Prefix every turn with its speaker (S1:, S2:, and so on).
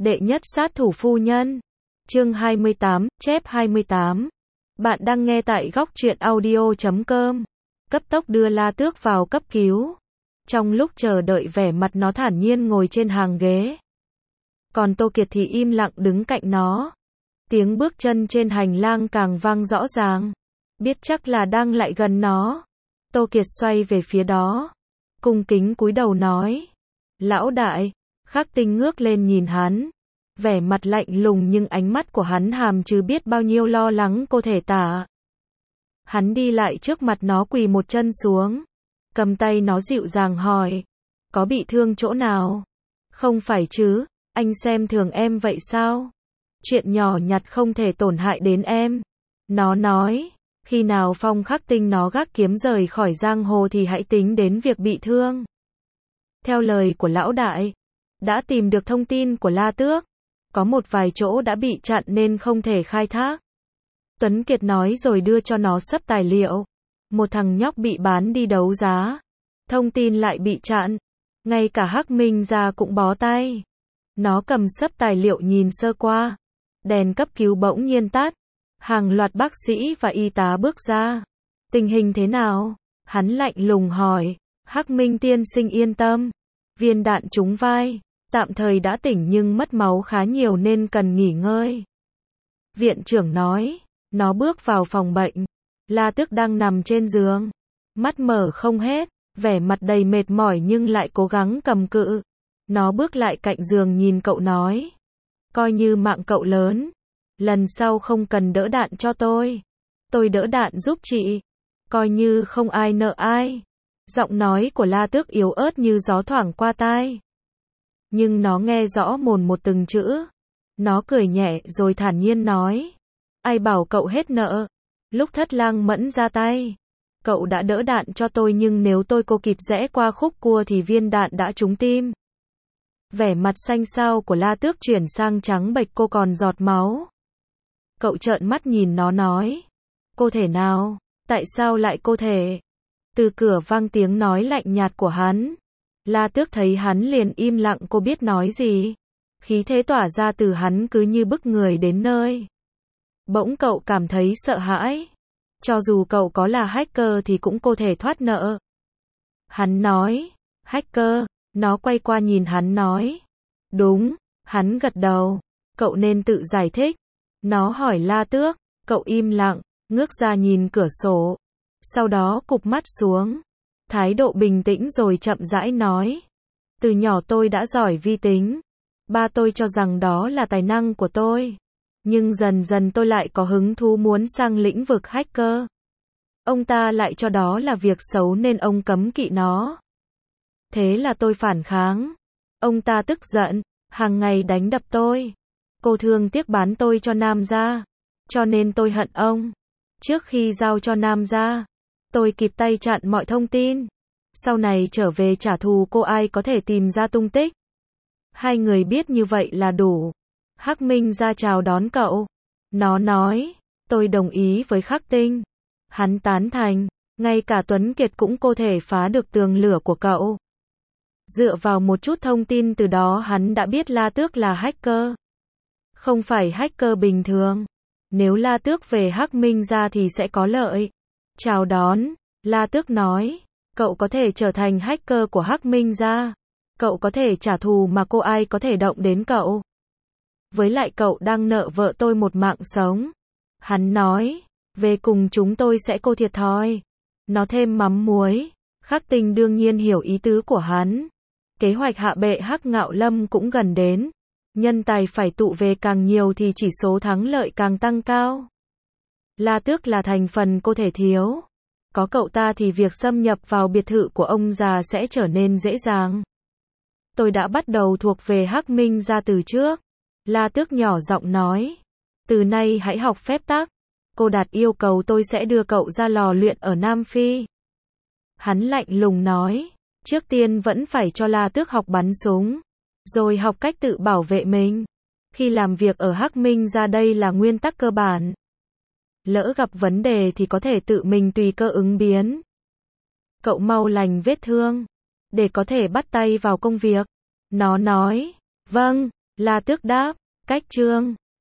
S1: Đệ nhất sát thủ phu nhân. Chương 28, chép 28. Bạn đang nghe tại góc truyện audio.com. Cấp tốc đưa La Tước vào cấp cứu. Trong lúc chờ đợi vẻ mặt nó thản nhiên ngồi trên hàng ghế. Còn Tô Kiệt thì im lặng đứng cạnh nó. Tiếng bước chân trên hành lang càng vang rõ ràng. Biết chắc là đang lại gần nó. Tô Kiệt xoay về phía đó. Cung kính cúi đầu nói. Lão đại. Khắc Tinh ngước lên nhìn hắn. Vẻ mặt lạnh lùng nhưng ánh mắt của hắn hàm chứa biết bao nhiêu lo lắng cô thể tả. Hắn đi lại trước mặt nó quỳ một chân xuống. Cầm tay nó dịu dàng hỏi. Có bị thương chỗ nào? Không phải chứ, anh xem thường em vậy sao? Chuyện nhỏ nhặt không thể tổn hại đến em. Nó nói, khi nào Phong Khắc Tinh nó gác kiếm rời khỏi giang hồ thì hãy tính đến việc bị thương. Theo lời của lão đại, đã tìm được thông tin của La Tước. Có một vài chỗ đã bị chặn nên không thể khai thác. Tuấn Kiệt nói rồi đưa cho nó sấp tài liệu. Một thằng nhóc bị bán đi đấu giá. Thông tin lại bị chặn. Ngay cả Hắc Minh gia cũng bó tay. Nó cầm sấp tài liệu nhìn sơ qua. Đèn cấp cứu bỗng nhiên tắt. Hàng loạt bác sĩ và y tá bước ra. Tình hình thế nào? Hắn lạnh lùng hỏi. Hắc Minh tiên sinh yên tâm. Viên đạn trúng vai. Tạm thời đã tỉnh nhưng mất máu khá nhiều nên cần nghỉ ngơi. Viện trưởng nói. Nó bước vào phòng bệnh. La Tước đang nằm trên giường. Mắt mở không hết. Vẻ mặt đầy mệt mỏi nhưng lại cố gắng cầm cự. Nó bước lại cạnh giường nhìn cậu nói. Coi như mạng cậu lớn. Lần sau không cần đỡ đạn cho tôi. Tôi đỡ đạn giúp chị. Coi như không ai nợ ai. Giọng nói của La Tước yếu ớt như gió thoảng qua tai. Nhưng nó nghe rõ mồn một từng chữ. Nó cười nhẹ rồi thản nhiên nói. Ai bảo cậu hết nợ. Lúc Thất Lang Mẫn ra tay. Cậu đã đỡ đạn cho tôi nhưng nếu tôi cô kịp rẽ qua khúc cua thì viên đạn đã trúng tim. Vẻ mặt xanh xao của La Tước chuyển sang trắng bệch, cô còn giọt máu. Cậu trợn mắt nhìn nó nói. Cô thể nào? Tại sao lại cô thể? Từ cửa vang tiếng nói lạnh nhạt của hắn. La Tước thấy hắn liền im lặng, cô biết nói gì. Khí thế tỏa ra từ hắn cứ như bức người đến nơi. Bỗng cậu cảm thấy sợ hãi. Cho dù cậu có là hacker thì cũng có thể thoát nợ. Hắn nói. Hacker? Nó quay qua nhìn hắn nói. Đúng. Hắn gật đầu. Cậu nên tự giải thích. Nó hỏi La Tước. Cậu im lặng, ngước ra nhìn cửa sổ. Sau đó cụp mắt xuống. Thái độ bình tĩnh rồi chậm rãi nói. Từ nhỏ tôi đã giỏi vi tính. Ba tôi cho rằng đó là tài năng của tôi. Nhưng dần dần tôi lại có hứng thú muốn sang lĩnh vực hacker. Ông ta lại cho đó là việc xấu nên ông cấm kỵ nó. Thế là tôi phản kháng. Ông ta tức giận, hàng ngày đánh đập tôi. Cô thương tiếc bán tôi cho Nam gia. Cho nên tôi hận ông. Trước khi giao cho Nam gia, tôi kịp tay chặn mọi thông tin. Sau này trở về trả thù cô ai có thể tìm ra tung tích. Hai người biết như vậy là đủ. Hắc Minh ra chào đón cậu. Nó nói, tôi đồng ý với Khắc Tinh. Hắn tán thành, ngay cả Tuấn Kiệt cũng có thể phá được tường lửa của cậu. Dựa vào một chút thông tin từ đó hắn đã biết La Tước là hacker. Không phải hacker bình thường. Nếu La Tước về Hắc Minh ra thì sẽ có lợi. Chào đón, La Tước nói, cậu có thể trở thành hacker của Hắc Minh ra. Cậu có thể trả thù mà cô ai có thể động đến cậu. Với lại cậu đang nợ vợ tôi một mạng sống. Hắn nói, về cùng chúng tôi sẽ cô thiệt thòi. Nó thêm mắm muối. Khắc Tinh đương nhiên hiểu ý tứ của hắn. Kế hoạch hạ bệ Hắc Ngạo Lâm cũng gần đến. Nhân tài phải tụ về càng nhiều thì chỉ số thắng lợi càng tăng cao. La Tước là thành phần cô thể thiếu. Có cậu ta thì việc xâm nhập vào biệt thự của ông già sẽ trở nên dễ dàng. Tôi đã bắt đầu thuộc về Hắc Minh gia từ trước. La Tước nhỏ giọng nói. Từ nay hãy học phép tắc. Cô đạt yêu cầu tôi sẽ đưa cậu ra lò luyện ở Nam Phi. Hắn lạnh lùng nói. Trước tiên vẫn phải cho La Tước học bắn súng. Rồi học cách tự bảo vệ mình. Khi làm việc ở Hắc Minh gia đây là nguyên tắc cơ bản. Lỡ gặp vấn đề thì có thể tự mình tùy cơ ứng biến. Cậu mau lành vết thương. Để có thể bắt tay vào công việc. Nó nói. Vâng. La Tước đáp, cách chương.